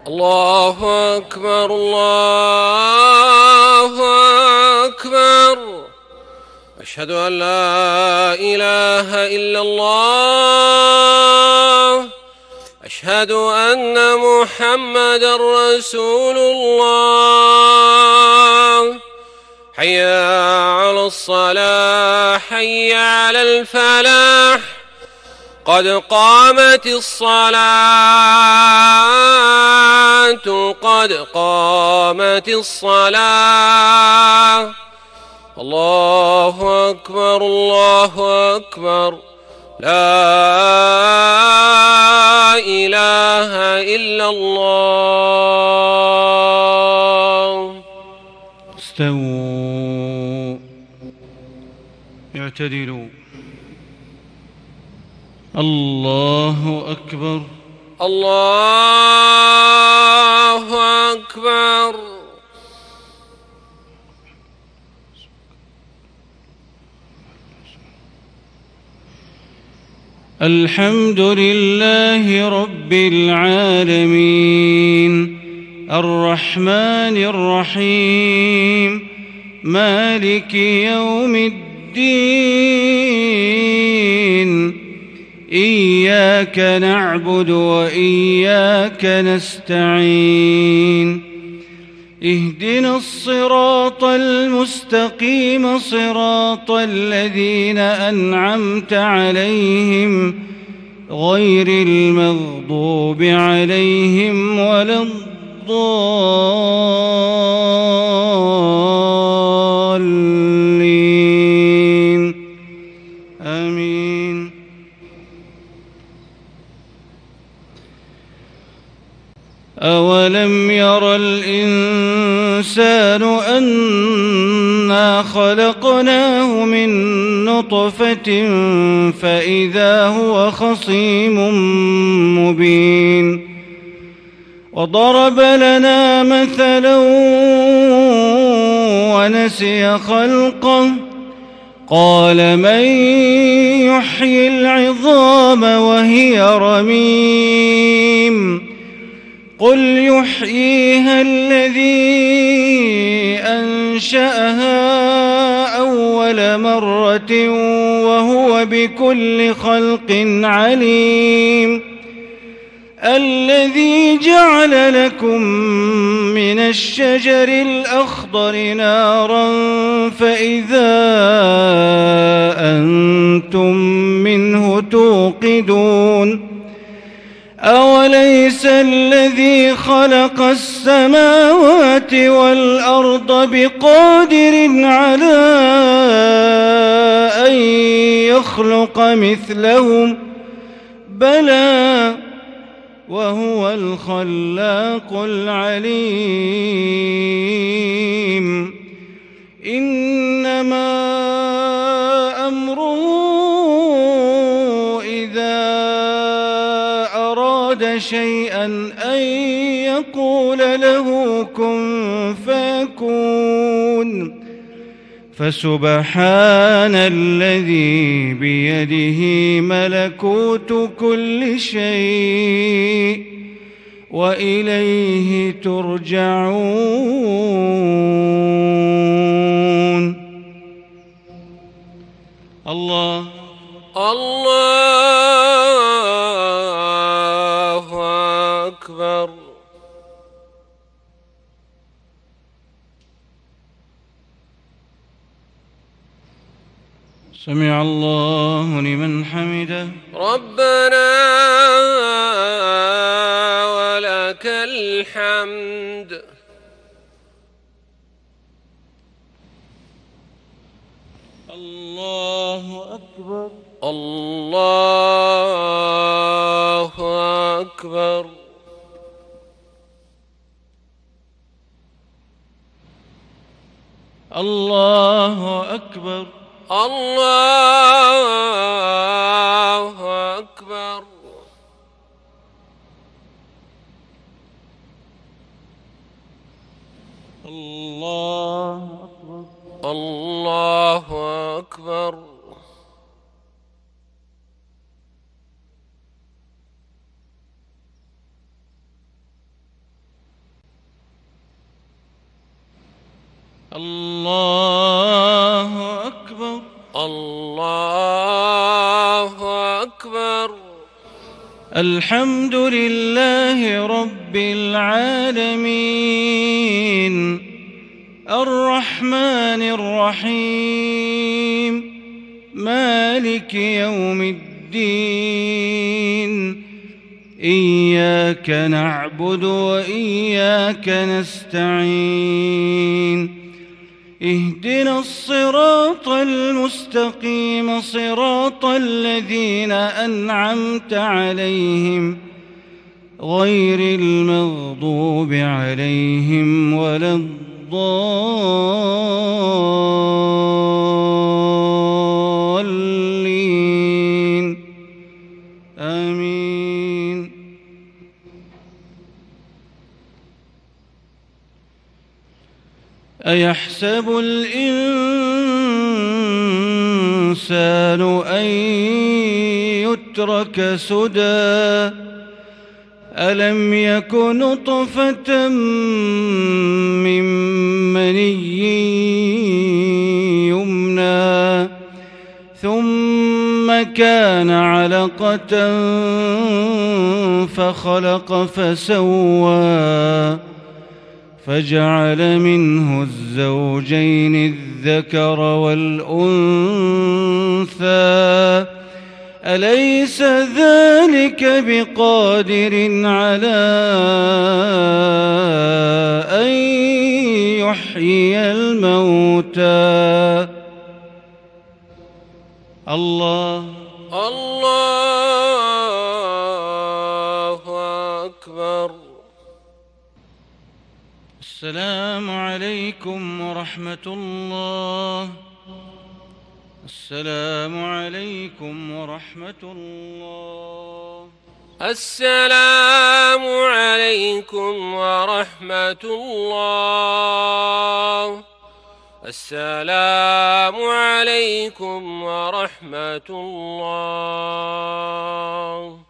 الله أكبر الله أكبر. أشهد أن لا إله إلا الله. أشهد أن محمدًا رسول الله. حي على الصلاة حي على الفلاح. قد قامت الصلاة قد قامت الصلاة. الله أكبر الله أكبر. لا إله إلا الله. استووا اعتدلوا. الله أكبر الله أكبر. الحمد لله رب العالمين الرحمن الرحيم مالك يوم الدين. إياك نعبد وإياك نستعين. اهدنا الصراط المستقيم صراط الذين أنعمت عليهم غير المغضوب عليهم ولا الضالين. آمين. أولم ير الإنسان أنا خلقناه من نطفة فإذا هو خصيم مبين. وضرب لنا مثلا ونسي خلقه قال من يحيي العظام وهي رميم. قل يحييها الذي أنشأها أول مرة وهو بكل خلق عليم. الذي جعل لكم من الشجر الأخضر نارا فإذا أنتم منه توقدون. أوليس الذي خلق السماوات والأرض بقادر على أن يخلق مثلهم؟ بلى وهو الخلاق العليم. إنما أمره شيئا أن يقول له كن فيكون. فسبحان الذي بيده ملكوت كل شيء وإليه ترجعون. الله أكبر. سمع الله لمن حمده. ربنا ولك الحمد. الله أكبر الله أكبر. الله أكبر الله أكبر. الله أكبر الله أكبر. الله أكبر. الله أكبر. الحمد لله رب العالمين الرحمن الرحيم مالك يوم الدين إياك نعبد وإياك نستعين اهدنا الصراط المستقيم صراط الذين أنعمت عليهم غير المغضوب عليهم ولا الضالين آمين. أيحسب الإنسان أن يترك سدى ألم يك نطفة من مني يمنى ثم كان علقة فخلق فسوى فجعل منه الزوجين الذكر والأنثى أليس ذلك بقادر على أن يحيي الموتى الله أكبر. السلام عليكم ورحمة الله. السلام عليكم ورحمة الله. السلام عليكم ورحمة الله. السلام عليكم ورحمة الله.